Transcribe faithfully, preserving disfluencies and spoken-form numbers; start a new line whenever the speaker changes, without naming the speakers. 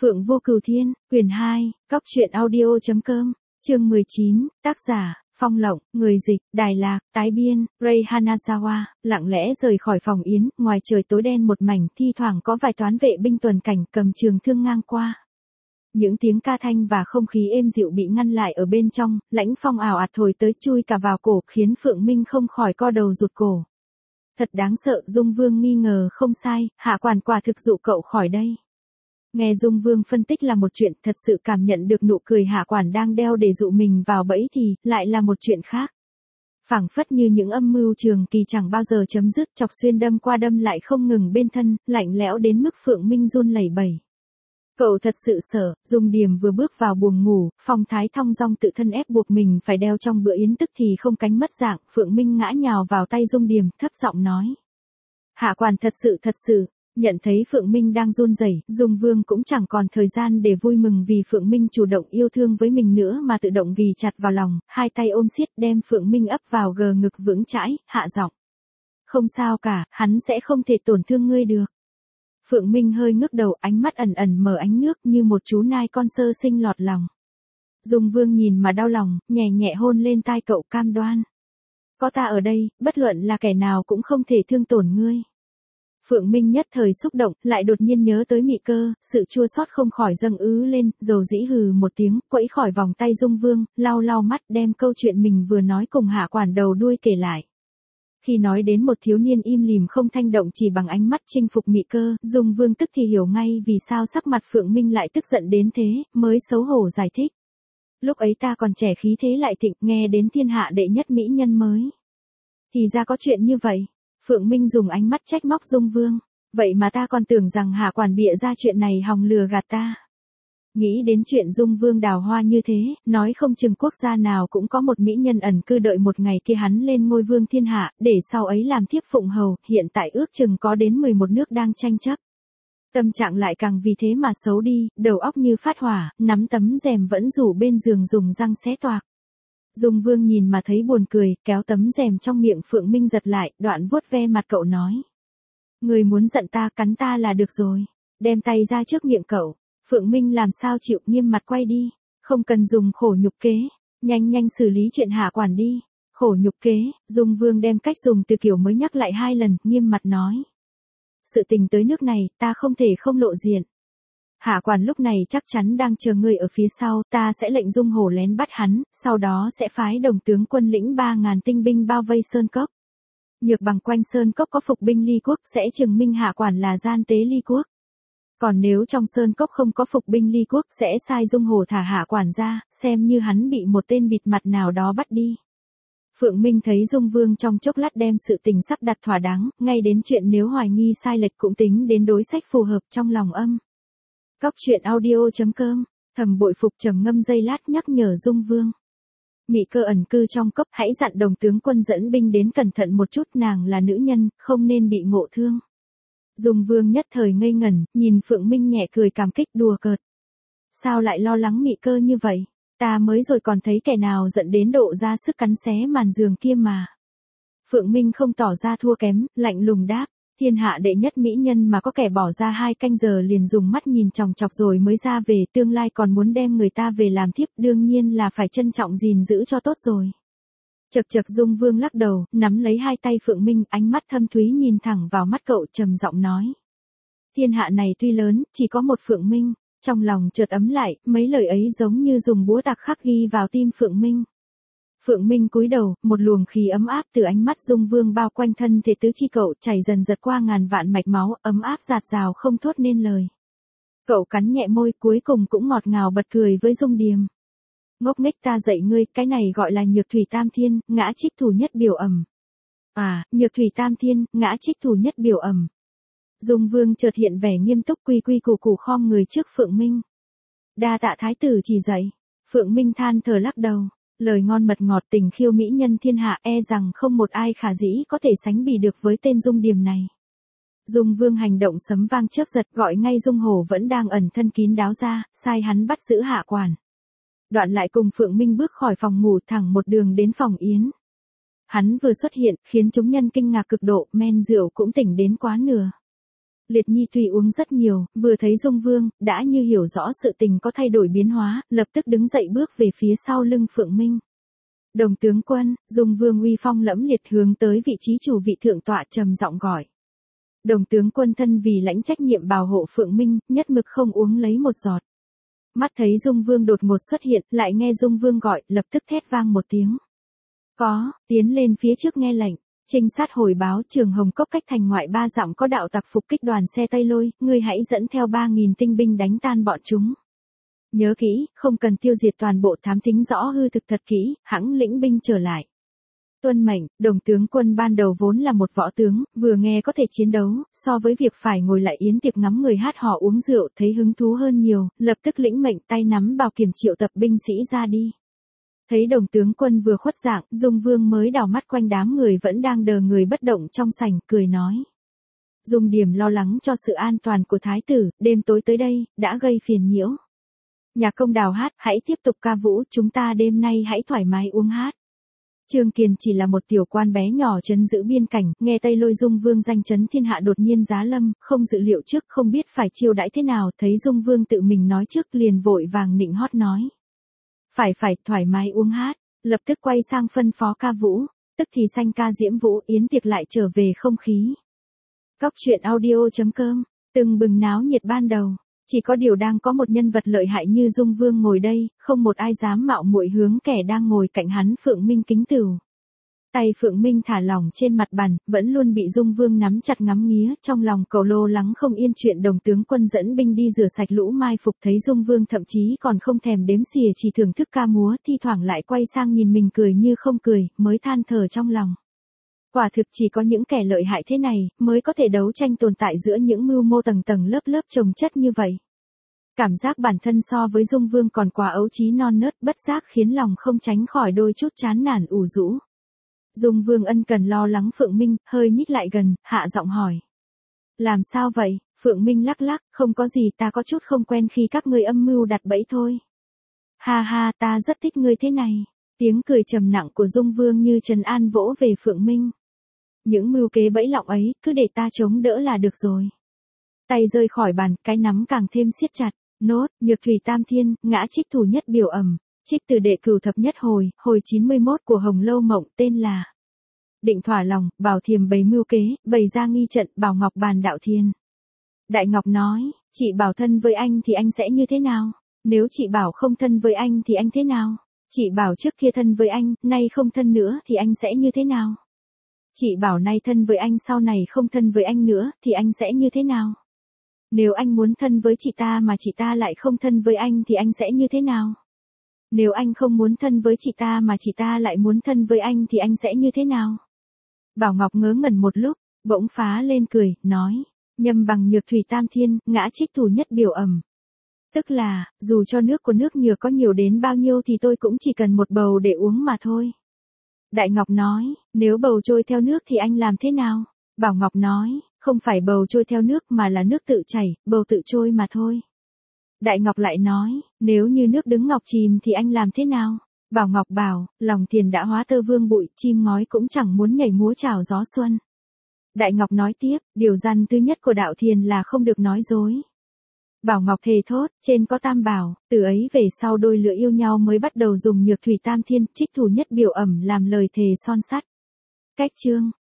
Phượng Vô Cửu Thiên, quyển hai, cóc truyện audio.com, chương mười chín, tác giả, Phong Lộng, người dịch, Đài Lạc, tái biên, Ray Hanazawa, lặng lẽ rời khỏi phòng yến, ngoài trời tối đen một mảnh, thi thoảng có vài toán vệ binh tuần cảnh cầm trường thương ngang qua. Những tiếng ca thanh và không khí êm dịu bị ngăn lại ở bên trong, lãnh phong ảo ạt thổi tới chui cả vào cổ, khiến Phượng Minh không khỏi co đầu rụt cổ. Thật đáng sợ, Dung Vương nghi ngờ không sai, Hạ Quản quả thực dụ cậu khỏi đây. Nghe Dung Vương phân tích là một chuyện, thật sự cảm nhận được nụ cười Hạ Quản đang đeo để dụ mình vào bẫy thì lại là một chuyện khác. Phảng phất như những âm mưu trường kỳ chẳng bao giờ chấm dứt, chọc xuyên đâm qua đâm lại không ngừng bên thân, lạnh lẽo đến mức Phượng Minh run lẩy bẩy. Cậu thật sự sợ, Dung Điềm vừa bước vào buồng ngủ, phong thái thong dong tự thân ép buộc mình phải đeo trong bữa yến, tức thì không cánh mất dạng, Phượng Minh ngã nhào vào tay Dung Điềm, thấp giọng nói. Hạ Quản thật sự thật sự. Nhận thấy Phượng Minh đang run rẩy, Dung Vương cũng chẳng còn thời gian để vui mừng vì Phượng Minh chủ động yêu thương với mình nữa mà tự động ghì chặt vào lòng, hai tay ôm siết đem Phượng Minh ấp vào gờ ngực vững chãi, hạ giọng. Không sao cả, hắn sẽ không thể tổn thương ngươi được. Phượng Minh hơi ngước đầu, ánh mắt ẩn ẩn mở ánh nước như một chú nai con sơ sinh lọt lòng. Dung Vương nhìn mà đau lòng, nhẹ nhẹ hôn lên tai cậu, cam đoan. Có ta ở đây, bất luận là kẻ nào cũng không thể thương tổn ngươi. Phượng Minh nhất thời xúc động, lại đột nhiên nhớ tới Mị Cơ, sự chua xót không khỏi dâng ứ lên, dầu dĩ hừ một tiếng, quẫy khỏi vòng tay Dung Vương, lau lau mắt đem câu chuyện mình vừa nói cùng Hạ Quản đầu đuôi kể lại. Khi nói đến một thiếu niên im lìm không thanh động chỉ bằng ánh mắt chinh phục Mị Cơ, Dung Vương tức thì hiểu ngay vì sao sắc mặt Phượng Minh lại tức giận đến thế, mới xấu hổ giải thích. Lúc ấy ta còn trẻ khí thế lại thịnh, nghe đến thiên hạ đệ nhất mỹ nhân mới. Thì ra có chuyện như vậy. Phượng Minh dùng ánh mắt trách móc Dung Vương. Vậy mà ta còn tưởng rằng Hạ Quản bịa ra chuyện này hòng lừa gạt ta. Nghĩ đến chuyện Dung Vương đào hoa như thế, nói không chừng quốc gia nào cũng có một mỹ nhân ẩn cư đợi một ngày kia hắn lên ngôi vương thiên hạ, để sau ấy làm thiếp phụng hầu, hiện tại ước chừng có đến mười một nước đang tranh chấp. Tâm trạng lại càng vì thế mà xấu đi, đầu óc như phát hỏa, nắm tấm rèm vẫn rủ bên giường dùng răng xé toạc. Dung Vương nhìn mà thấy buồn cười, kéo tấm rèm trong miệng Phượng Minh giật lại, đoạn vuốt ve mặt cậu nói. Người muốn giận ta, cắn ta là được rồi. Đem tay ra trước miệng cậu. Phượng Minh làm sao chịu, nghiêm mặt quay đi. Không cần dùng khổ nhục kế. Nhanh nhanh xử lý chuyện Hạ Quản đi. Khổ nhục kế, Dung Vương đem cách dùng từ kiểu mới nhắc lại hai lần, nghiêm mặt nói. Sự tình tới nước này, ta không thể không lộ diện. Hạ Quản lúc này chắc chắn đang chờ ngươi ở phía sau, ta sẽ lệnh Dung Hổ lén bắt hắn, sau đó sẽ phái đồng tướng quân lĩnh ba ngàn tinh binh bao vây Sơn Cốc. Nhược bằng quanh Sơn Cốc có phục binh Ly Quốc sẽ chứng minh Hạ Quản là gian tế Ly Quốc. Còn nếu trong Sơn Cốc không có phục binh Ly Quốc sẽ sai Dung Hổ thả Hạ Quản ra, xem như hắn bị một tên bịt mặt nào đó bắt đi. Phượng Minh thấy Dung Vương trong chốc lát đem sự tình sắp đặt thỏa đáng, ngay đến chuyện nếu hoài nghi sai lệch cũng tính đến đối sách phù hợp trong lòng âm. Cóc truyện audio.com, thầm bội phục trầm ngâm giây lát nhắc nhở Dung Vương. Mị Cơ ẩn cư trong cốc, hãy dặn đồng tướng quân dẫn binh đến cẩn thận một chút, nàng là nữ nhân, không nên bị ngộ thương. Dung Vương nhất thời ngây ngẩn, nhìn Phượng Minh nhẹ cười cảm kích đùa cợt. Sao lại lo lắng Mị Cơ như vậy? Ta mới rồi còn thấy kẻ nào giận đến độ ra sức cắn xé màn giường kia mà. Phượng Minh không tỏ ra thua kém, lạnh lùng đáp. Thiên hạ đệ nhất mỹ nhân mà có kẻ bỏ ra hai canh giờ liền dùng mắt nhìn chòng chọc rồi mới ra về, tương lai còn muốn đem người ta về làm thiếp, đương nhiên là phải trân trọng gìn giữ cho tốt rồi. Chật chật Dung Vương lắc đầu, nắm lấy hai tay Phượng Minh, ánh mắt thâm thúy nhìn thẳng vào mắt cậu, trầm giọng nói. Thiên hạ này tuy lớn, chỉ có một Phượng Minh. Trong lòng chợt ấm lại, mấy lời ấy giống như dùng búa tạc khắc ghi vào tim Phượng Minh. Phượng Minh cúi đầu, một luồng khí ấm áp từ ánh mắt Dung Vương bao quanh thân thể tứ chi cậu, chảy dần giật qua ngàn vạn mạch máu, ấm áp dạt dào không thốt nên lời. Cậu cắn nhẹ môi, cuối cùng cũng ngọt ngào bật cười với Dung Điềm. Ngốc nghếch, ta dạy ngươi, cái này gọi là nhược thủy tam thiên, ngã trích thủ nhất biểu ẩm. À, nhược thủy tam thiên, ngã trích thủ nhất biểu ẩm. Dung Vương chợt hiện vẻ nghiêm túc, quy quy củ củ khom người trước Phượng Minh. Đa tạ thái tử chỉ dạy. Phượng Minh than thở lắc đầu. Lời ngon mật ngọt, tình khiêu mỹ nhân thiên hạ, e rằng không một ai khả dĩ có thể sánh bì được với tên Dung Điềm này. Dung Vương hành động sấm vang chớp giật, gọi ngay Dung Hổ vẫn đang ẩn thân kín đáo ra, sai hắn bắt giữ Hạ Quản. Đoạn lại cùng Phượng Minh bước khỏi phòng ngủ thẳng một đường đến phòng yến. Hắn vừa xuất hiện, khiến chúng nhân kinh ngạc cực độ, men rượu cũng tỉnh đến quá nửa. Liệt Nhi tuy uống rất nhiều, vừa thấy Dung Vương, đã như hiểu rõ sự tình có thay đổi biến hóa, lập tức đứng dậy bước về phía sau lưng Phượng Minh. Đồng tướng quân, Dung Vương uy phong lẫm liệt hướng tới vị trí chủ vị thượng tọa trầm giọng gọi. Đồng tướng quân thân vì lãnh trách nhiệm bảo hộ Phượng Minh, nhất mực không uống lấy một giọt. Mắt thấy Dung Vương đột ngột xuất hiện, lại nghe Dung Vương gọi, lập tức thét vang một tiếng. Có, tiến lên phía trước nghe lệnh. Trinh sát hồi báo Trường Hồng Cốc cách thành ngoại ba dặm có đạo tặc phục kích đoàn xe Tây Lôi, ngươi hãy dẫn theo ba nghìn tinh binh đánh tan bọn chúng. Nhớ kỹ, không cần tiêu diệt toàn bộ, thám thính rõ hư thực thật kỹ, hãng lĩnh binh trở lại. Tuân mệnh. Đồng tướng quân ban đầu vốn là một võ tướng, vừa nghe có thể chiến đấu, so với việc phải ngồi lại yến tiệc ngắm người hát hò uống rượu thấy hứng thú hơn nhiều, lập tức lĩnh mệnh tay nắm bảo kiểm triệu tập binh sĩ ra đi. Thấy đồng tướng quân vừa khuất dạng, Dung Vương mới đảo mắt quanh đám người vẫn đang đờ người bất động trong sảnh, cười nói. Dung Điểm lo lắng cho sự an toàn của thái tử, đêm tối tới đây, đã gây phiền nhiễu. Nhà công đào hát, hãy tiếp tục ca vũ, chúng ta đêm nay hãy thoải mái uống hát. Trương Kiền chỉ là một tiểu quan bé nhỏ trấn giữ biên cảnh, nghe Tây Lôi Dung Vương danh chấn thiên hạ đột nhiên giá lâm, không dự liệu trước, không biết phải chiêu đãi thế nào, thấy Dung Vương tự mình nói trước liền vội vàng nịnh hót nói. Phải phải, thoải mái uống hát, lập tức quay sang phân phó ca vũ, tức thì sanh ca diễm vũ, yến tiệc lại trở về không khí. Cóc truyện audio chấm com, từng bừng náo nhiệt ban đầu, chỉ có điều đang có một nhân vật lợi hại như Dung Vương ngồi đây, không một ai dám mạo muội hướng kẻ đang ngồi cạnh hắn Phượng Minh kính cửu. Tay Phượng Minh thả lỏng trên mặt bàn, vẫn luôn bị Dung Vương nắm chặt ngắm nghía, trong lòng cậu lo lắng không yên chuyện đồng tướng quân dẫn binh đi rửa sạch lũ mai phục, thấy Dung Vương thậm chí còn không thèm đếm xỉa chỉ thưởng thức ca múa, thi thoảng lại quay sang nhìn mình cười như không cười, mới than thở trong lòng. Quả thực chỉ có những kẻ lợi hại thế này, mới có thể đấu tranh tồn tại giữa những mưu mô tầng tầng lớp lớp chồng chất như vậy. Cảm giác bản thân so với Dung Vương còn quá ấu trí non nớt, bất giác khiến lòng không tránh khỏi đôi chút chán nản ủ rũ. Dung Vương ân cần lo lắng Phượng Minh, hơi nhích lại gần, hạ giọng hỏi. Làm sao vậy? Phượng Minh lắc lắc, không có gì, ta có chút không quen khi các ngươi âm mưu đặt bẫy thôi. Ha ha, ta rất thích ngươi thế này. Tiếng cười trầm nặng của Dung Vương như trấn an vỗ về Phượng Minh. Những mưu kế bẫy lọng ấy, cứ để ta chống đỡ là được rồi. Tay rơi khỏi bàn, cái nắm càng thêm siết chặt. Nốt, nhược thủy tam thiên, ngã trích thủ nhất biểu ẩm. Trích từ đệ cửu thập nhất hồi, hồi chín mươi mốt của Hồng Lâu Mộng, tên là Định thỏa lòng, Bảo Thiềm bày mưu kế, bày ra nghi trận, Bảo Ngọc bàn đạo thiên. Đại Ngọc nói, chị bảo thân với anh thì anh sẽ như thế nào? Nếu chị bảo không thân với anh thì anh thế nào? Chị bảo trước kia thân với anh, nay không thân nữa thì anh sẽ như thế nào? Chị bảo nay thân với anh sau này không thân với anh nữa thì anh sẽ như thế nào? Nếu anh muốn thân với chị ta mà chị ta lại không thân với anh thì anh sẽ như thế nào? Nếu anh không muốn thân với chị ta mà chị ta lại muốn thân với anh thì anh sẽ như thế nào? Bảo Ngọc ngớ ngẩn một lúc, bỗng phá lên cười, nói, nhâm bằng nhược thủy tam thiên, ngã trích thủ nhất biểu ẩm. Tức là, dù cho nước của nước Nhược có nhiều đến bao nhiêu thì tôi cũng chỉ cần một bầu để uống mà thôi. Đại Ngọc nói, nếu bầu trôi theo nước thì anh làm thế nào? Bảo Ngọc nói, không phải bầu trôi theo nước mà là nước tự chảy, bầu tự trôi mà thôi. Đại Ngọc lại nói, nếu như nước đứng ngọc chìm thì anh làm thế nào? Bảo Ngọc bảo, lòng thiền đã hóa tơ vương bụi, chim ngói cũng chẳng muốn nhảy múa chào gió xuân. Đại Ngọc nói tiếp, điều răn thứ nhất của đạo thiền là không được nói dối. Bảo Ngọc thề thốt, trên có tam bảo, từ ấy về sau đôi lứa yêu nhau mới bắt đầu dùng nhược thủy tam thiên, trích thủ nhất biểu ẩm làm lời thề son sắt. Cách chương